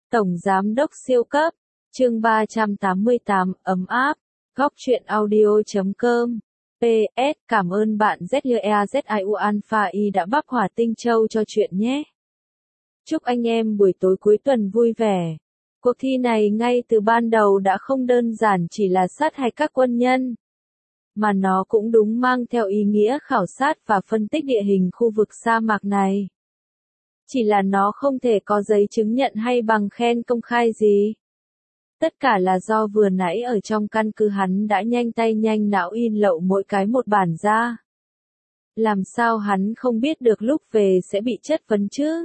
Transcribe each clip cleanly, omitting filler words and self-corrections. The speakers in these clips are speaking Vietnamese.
Tổng Giám đốc siêu cấp, chương 388, ấm áp, góc truyện audio.com. PS, cảm ơn bạn ZLEAZIU Alpha Y đã bắp hỏa tinh châu cho chuyện nhé. Chúc anh em buổi tối cuối tuần vui vẻ. Cuộc thi này ngay từ ban đầu đã không đơn giản chỉ là sát hạch các quân nhân, mà nó cũng đúng mang theo ý nghĩa khảo sát và phân tích địa hình khu vực sa mạc này. Chỉ là nó không thể có giấy chứng nhận hay bằng khen công khai gì. Tất cả là do vừa nãy ở trong căn cứ hắn đã nhanh tay nhanh não in lậu mỗi cái một bản ra. Làm sao hắn không biết được lúc về sẽ bị chất vấn chứ?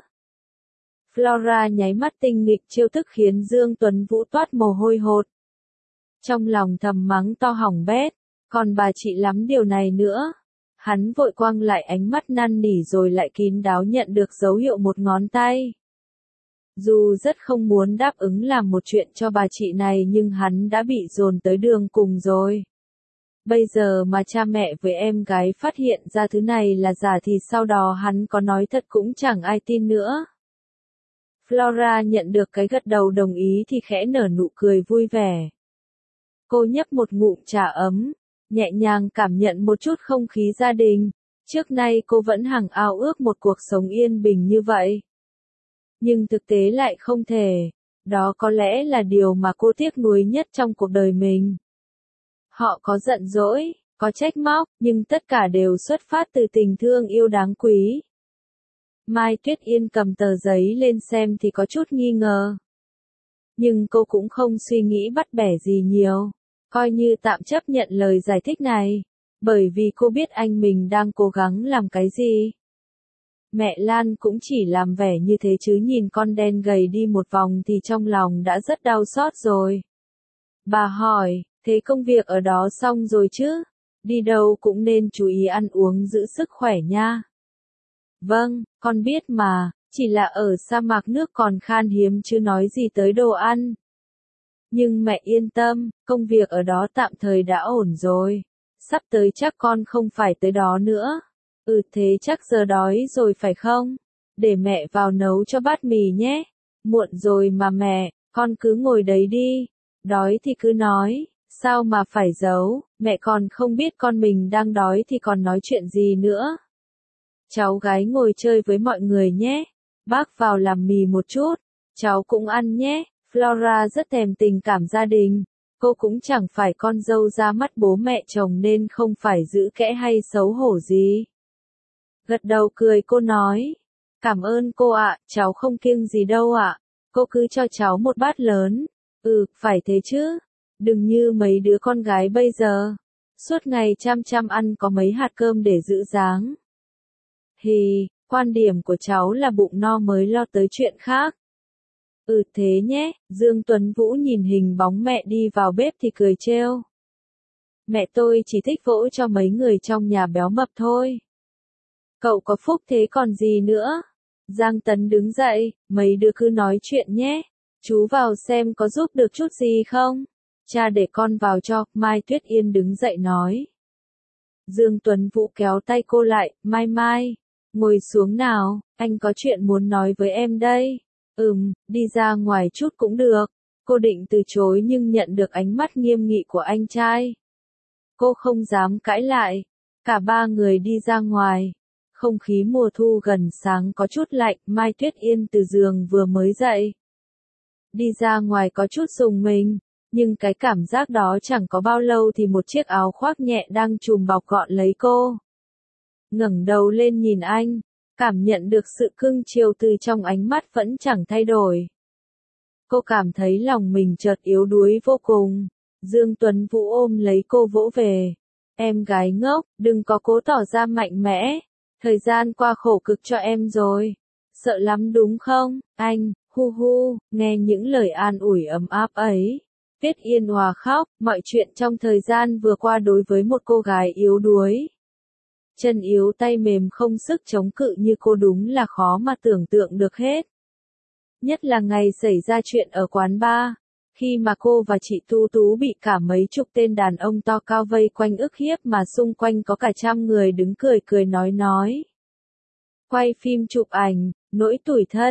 Flora nháy mắt tinh nghịch chiêu thức khiến Dương Tuấn Vũ toát mồ hôi hột. Trong lòng thầm mắng to hỏng bét, còn bà chị lắm điều này nữa. Hắn vội quăng lại ánh mắt năn nỉ rồi lại kín đáo nhận được dấu hiệu một ngón tay. Dù rất không muốn đáp ứng làm một chuyện cho bà chị này nhưng hắn đã bị dồn tới đường cùng rồi. Bây giờ mà cha mẹ với em gái phát hiện ra thứ này là giả thì sau đó hắn có nói thật cũng chẳng ai tin nữa. Flora nhận được cái gật đầu đồng ý thì khẽ nở nụ cười vui vẻ. Cô nhấp một ngụm trà ấm, nhẹ nhàng cảm nhận một chút không khí gia đình. Trước nay cô vẫn hằng ao ước một cuộc sống yên bình như vậy. Nhưng thực tế lại không thể. Đó có lẽ là điều mà cô tiếc nuối nhất trong cuộc đời mình. Họ có giận dỗi, có trách móc, nhưng tất cả đều xuất phát từ tình thương yêu đáng quý. Mai Tuyết Yên cầm tờ giấy lên xem thì có chút nghi ngờ. Nhưng cô cũng không suy nghĩ bắt bẻ gì nhiều. Coi như tạm chấp nhận lời giải thích này. Bởi vì cô biết anh mình đang cố gắng làm cái gì. Mẹ Lan cũng chỉ làm vẻ như thế chứ nhìn con đen gầy đi một vòng thì trong lòng đã rất đau xót rồi. Bà hỏi, thế công việc ở đó xong rồi chứ? Đi đâu cũng nên chú ý ăn uống giữ sức khỏe nha. Vâng, con biết mà, chỉ là ở sa mạc nước còn khan hiếm chứ nói gì tới đồ ăn. Nhưng mẹ yên tâm, công việc ở đó tạm thời đã ổn rồi. Sắp tới chắc con không phải tới đó nữa. Thế chắc giờ đói rồi phải không? Để mẹ vào nấu cho bát mì nhé. Muộn rồi mà mẹ, con cứ ngồi đấy đi. Đói thì cứ nói, sao mà phải giấu, mẹ còn không biết con mình đang đói thì còn nói chuyện gì nữa. Cháu gái ngồi chơi với mọi người nhé. Bác vào làm mì một chút, cháu cũng ăn nhé. Flora rất thèm tình cảm gia đình. Cô cũng chẳng phải con dâu ra mắt bố mẹ chồng nên không phải giữ kẽ hay xấu hổ gì. Gật đầu cười cô nói. Cảm ơn cô ạ, cháu không kiêng gì đâu ạ. Cô cứ cho cháu một bát lớn. Phải thế chứ. Đừng như mấy đứa con gái bây giờ. Suốt ngày chăm chăm ăn có mấy hạt cơm để giữ dáng. Quan điểm của cháu là bụng no mới lo tới chuyện khác. Thế nhé, Dương Tuấn Vũ nhìn hình bóng mẹ đi vào bếp thì cười trêu. Mẹ tôi chỉ thích vỗ cho mấy người trong nhà béo mập thôi. Cậu có phúc thế còn gì nữa. Giang Tấn đứng dậy, mấy đứa cứ nói chuyện nhé. Chú vào xem có giúp được chút gì không. Cha để con vào cho, Mai Tuyết Yên đứng dậy nói. Dương Tuấn Vũ kéo tay cô lại, Mai, ngồi xuống nào, anh có chuyện muốn nói với em đây. Đi ra ngoài chút cũng được. Cô định từ chối nhưng nhận được ánh mắt nghiêm nghị của anh trai. Cô không dám cãi lại. Cả ba người đi ra ngoài. Không khí mùa thu gần sáng có chút lạnh, Mai Tuyết Yên từ giường vừa mới dậy. Đi ra ngoài có chút rùng mình, nhưng cái cảm giác đó chẳng có bao lâu thì một chiếc áo khoác nhẹ đang trùm bọc gọn lấy cô. Ngẩng đầu lên nhìn anh, cảm nhận được sự cưng chiều từ trong ánh mắt vẫn chẳng thay đổi. Cô cảm thấy lòng mình chợt yếu đuối vô cùng. Dương Tuấn Vũ ôm lấy cô vỗ về. Em gái ngốc, đừng có cố tỏ ra mạnh mẽ. Thời gian qua khổ cực cho em rồi. Sợ lắm đúng không, anh, nghe những lời an ủi ấm áp ấy. Tuyết Yên òa khóc, mọi chuyện trong thời gian vừa qua đối với một cô gái yếu đuối. Chân yếu tay mềm không sức chống cự như cô đúng là khó mà tưởng tượng được hết. Nhất là ngày xảy ra chuyện ở quán bar. Khi mà cô và chị Tu Tú bị cả mấy chục tên đàn ông to cao vây quanh ức hiếp mà xung quanh có cả trăm người đứng cười nói. Quay phim chụp ảnh, nỗi tủi thân,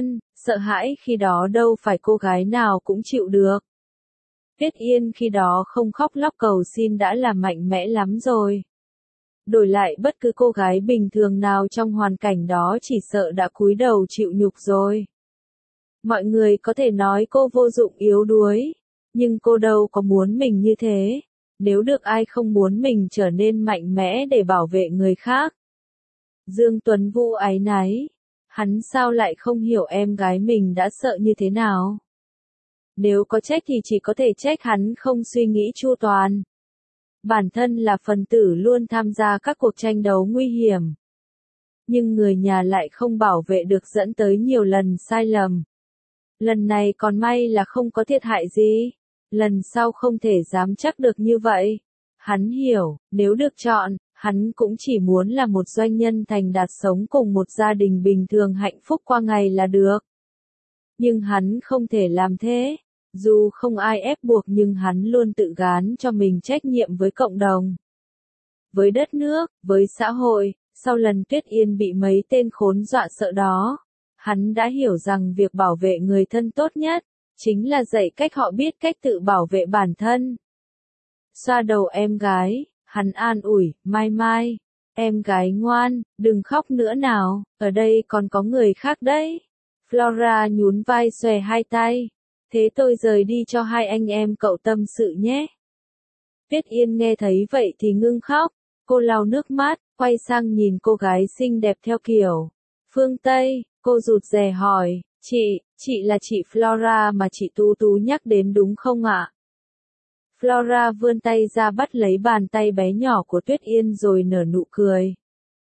Sợ hãi khi đó đâu phải cô gái nào cũng chịu được. Tuyết Yên khi đó không khóc lóc cầu xin đã là mạnh mẽ lắm rồi. Đổi lại bất cứ cô gái bình thường nào trong hoàn cảnh đó chỉ sợ đã cúi đầu chịu nhục rồi. Mọi người có thể nói cô vô dụng yếu đuối, nhưng cô đâu có muốn mình như thế. Nếu được ai không muốn mình trở nên mạnh mẽ để bảo vệ người khác. Dương Tuấn Vũ áy náy. Hắn sao lại không hiểu em gái mình đã sợ như thế nào? Nếu có trách thì chỉ có thể trách hắn không suy nghĩ chu toàn. Bản thân là phần tử luôn tham gia các cuộc tranh đấu nguy hiểm. Nhưng người nhà lại không bảo vệ được dẫn tới nhiều lần sai lầm. Lần này còn may là không có thiệt hại gì. Lần sau không thể dám chắc được như vậy. Hắn hiểu, nếu được chọn, hắn cũng chỉ muốn là một doanh nhân thành đạt sống cùng một gia đình bình thường hạnh phúc qua ngày là được. Nhưng hắn không thể làm thế. Dù không ai ép buộc nhưng hắn luôn tự gán cho mình trách nhiệm với cộng đồng. Với đất nước, với xã hội, sau lần Tuyết Yên bị mấy tên khốn dọa sợ đó, hắn đã hiểu rằng việc bảo vệ người thân tốt nhất, chính là dạy cách họ biết cách tự bảo vệ bản thân. Xoa đầu em gái, hắn an ủi, Mai Mai, em gái ngoan, đừng khóc nữa nào, ở đây còn có người khác đấy. Flora nhún vai xòe hai tay. Thế tôi rời đi cho hai anh em cậu tâm sự nhé. Tuyết Yên nghe thấy vậy thì ngưng khóc, cô lau nước mắt, quay sang nhìn cô gái xinh đẹp theo kiểu phương Tây, cô rụt rè hỏi, chị là chị Flora mà chị Tú Tú nhắc đến đúng không ạ? Flora vươn tay ra bắt lấy bàn tay bé nhỏ của Tuyết Yên rồi nở nụ cười.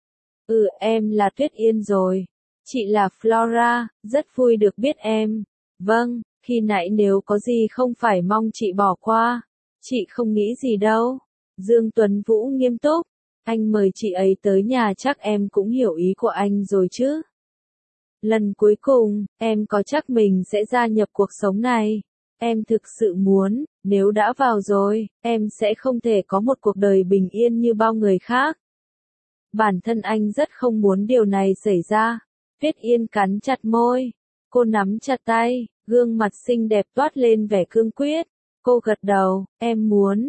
Em là Tuyết Yên rồi. Chị là Flora, rất vui được biết em. Vâng. Khi nãy nếu có gì không phải mong chị bỏ qua. Chị không nghĩ gì đâu. Dương Tuấn Vũ nghiêm túc. Anh mời chị ấy tới nhà chắc em cũng hiểu ý của anh rồi chứ. Lần cuối cùng, em có chắc mình sẽ gia nhập cuộc sống này. Em thực sự muốn, nếu đã vào rồi, em sẽ không thể có một cuộc đời bình yên như bao người khác. Bản thân anh rất không muốn điều này xảy ra. Tuyết Yên cắn chặt môi. Cô nắm chặt tay. Gương mặt xinh đẹp toát lên vẻ cương quyết. Cô gật đầu, em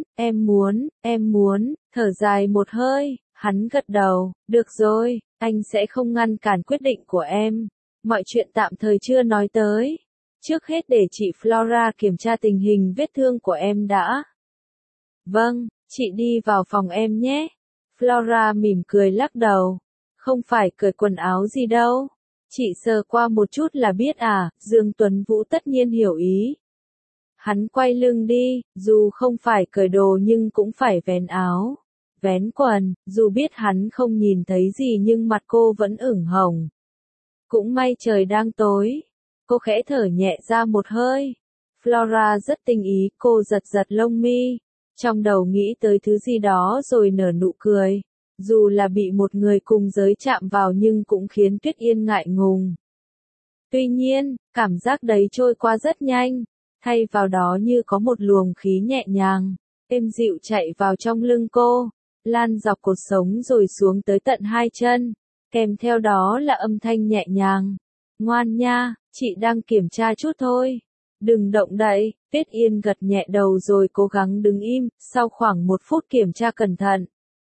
muốn, thở dài một hơi, hắn gật đầu, được rồi, anh sẽ không ngăn cản quyết định của em. Mọi chuyện tạm thời chưa nói tới. Trước hết để chị Flora kiểm tra tình hình vết thương của em đã. Vâng, chị đi vào phòng em nhé. Flora mỉm cười lắc đầu. Không phải cởi quần áo gì đâu. Chị sờ qua một chút là biết à, Dương Tuấn Vũ tất nhiên hiểu ý. Hắn quay lưng đi, dù không phải cởi đồ nhưng cũng phải vén áo, vén quần, dù biết hắn không nhìn thấy gì nhưng mặt cô vẫn ửng hồng. Cũng may trời đang tối. Cô khẽ thở nhẹ ra một hơi. Flora rất tinh ý, cô giật giật lông mi, trong đầu nghĩ tới thứ gì đó rồi nở nụ cười. Dù là bị một người cùng giới chạm vào nhưng cũng khiến Tuyết Yên ngại ngùng. Tuy nhiên, cảm giác đấy trôi qua rất nhanh, thay vào đó như có một luồng khí nhẹ nhàng, êm dịu chạy vào trong lưng cô, lan dọc cột sống rồi xuống tới tận hai chân, kèm theo đó là âm thanh nhẹ nhàng. Ngoan nha, chị đang kiểm tra chút thôi. Đừng động đậy, Tuyết Yên gật nhẹ đầu rồi cố gắng đứng im, sau khoảng 1 phút kiểm tra cẩn thận.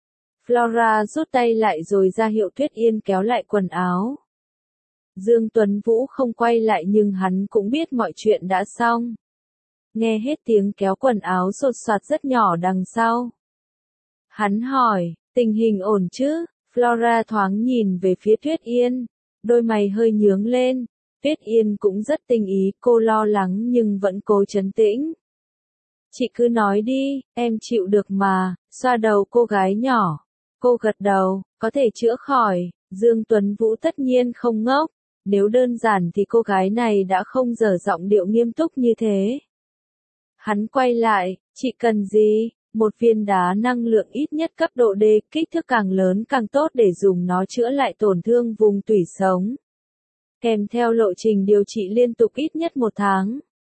Flora rút tay lại rồi ra hiệu Tuyết Yên kéo lại quần áo. Dương Tuấn Vũ không quay lại nhưng hắn cũng biết mọi chuyện đã xong. Nghe hết tiếng kéo quần áo sột soạt rất nhỏ đằng sau. Hắn hỏi, tình hình ổn chứ? Flora thoáng nhìn về phía Tuyết Yên, đôi mày hơi nhướng lên. Tuyết Yên cũng rất tinh ý, cô lo lắng nhưng vẫn cố trấn tĩnh. Chị cứ nói đi, em chịu được mà, xoa đầu cô gái nhỏ. Cô gật đầu, có thể chữa khỏi. Dương Tuấn Vũ tất nhiên không ngốc. Nếu đơn giản thì cô gái này đã không dở giọng điệu nghiêm túc như thế. Hắn quay lại, chị cần gì? Một viên đá năng lượng ít nhất cấp độ D, kích thước càng lớn càng tốt để dùng nó chữa lại tổn thương vùng tủy sống. Kèm theo lộ trình điều trị liên tục ít nhất 1 tháng.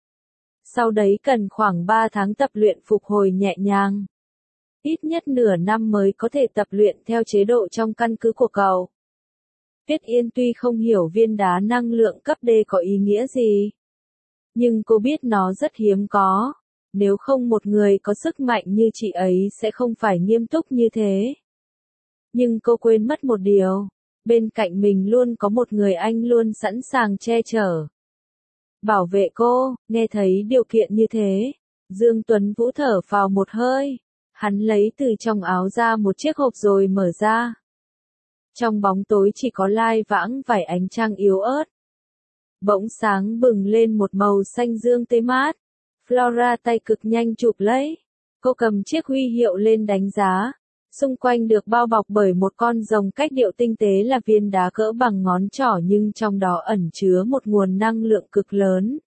Sau đấy cần khoảng 3 tháng tập luyện phục hồi nhẹ nhàng. Ít nhất nửa năm mới có thể tập luyện theo chế độ trong căn cứ của cậu. Tuyết Yên tuy không hiểu viên đá năng lượng cấp D có ý nghĩa gì, nhưng cô biết nó rất hiếm có. Nếu không một người có sức mạnh như chị ấy sẽ không phải nghiêm túc như thế. Nhưng cô quên mất một điều. Bên cạnh mình luôn có một người anh luôn sẵn sàng che chở, bảo vệ cô. Nghe thấy điều kiện như thế, Dương Tuấn Vũ thở phào một hơi. Hắn lấy từ trong áo ra một chiếc hộp rồi mở ra. Trong bóng tối chỉ có lai vãng vài ánh trăng yếu ớt. Bỗng sáng bừng lên một màu xanh dương tươi mát. Flora tay cực nhanh chụp lấy. Cô cầm chiếc huy hiệu lên đánh giá. Xung quanh được bao bọc bởi một con rồng cách điệu tinh tế là viên đá cỡ bằng ngón trỏ nhưng trong đó ẩn chứa một nguồn năng lượng cực lớn.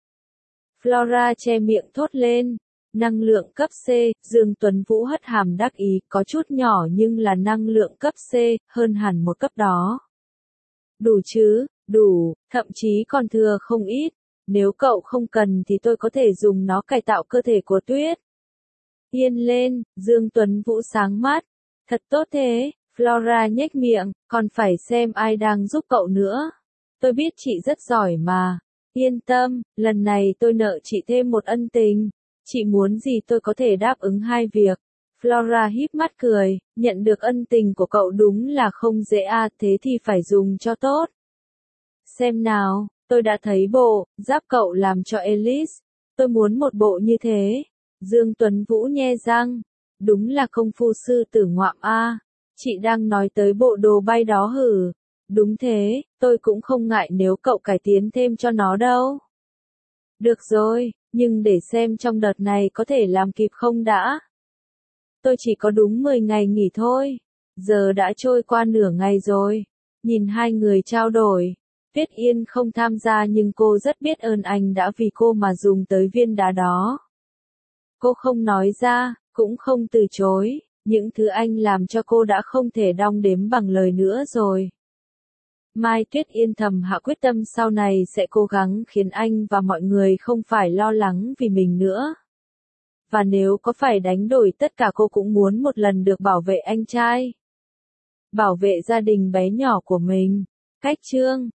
Flora che miệng thốt lên. Năng lượng cấp C, Dương Tuấn Vũ hất hàm đắc ý, có chút nhỏ nhưng là năng lượng cấp C, hơn hẳn một cấp đó. Đủ chứ, đủ, thậm chí còn thừa không ít. Nếu cậu không cần thì tôi có thể dùng nó cải tạo cơ thể của Tuyết Yên lên. Dương Tuấn Vũ sáng mắt. Thật tốt thế. Flora nhếch miệng, còn phải xem ai đang giúp cậu nữa. Tôi biết chị rất giỏi mà. Yên tâm, lần này tôi nợ chị thêm một ân tình. Chị muốn gì tôi có thể đáp ứng hai việc. Flora híp mắt cười, nhận được ân tình của cậu đúng là không dễ à, thế thì phải dùng cho tốt. Xem nào, tôi đã thấy bộ giáp cậu làm cho Alice. Tôi muốn một bộ như thế. Dương Tuấn Vũ nhe răng. Đúng là công phu sư tử ngoạm a. Chị đang nói tới bộ đồ bay đó hử? Đúng thế, tôi cũng không ngại nếu cậu cải tiến thêm cho nó đâu. Được rồi, nhưng để xem trong đợt này có thể làm kịp không đã. Tôi chỉ có đúng 10 ngày nghỉ thôi. Giờ đã trôi qua nửa ngày rồi. Nhìn hai người trao đổi. Tuyết Yên không tham gia nhưng cô rất biết ơn anh đã vì cô mà dùng tới viên đá đó. Cô không nói ra, cũng không từ chối. Những thứ anh làm cho cô đã không thể đong đếm bằng lời nữa rồi. Mai Tuyết Yên thầm hạ quyết tâm sau này sẽ cố gắng khiến anh và mọi người không phải lo lắng vì mình nữa. Và nếu có phải đánh đổi tất cả cô cũng muốn một lần được bảo vệ anh trai. Bảo vệ gia đình bé nhỏ của mình. Cách chương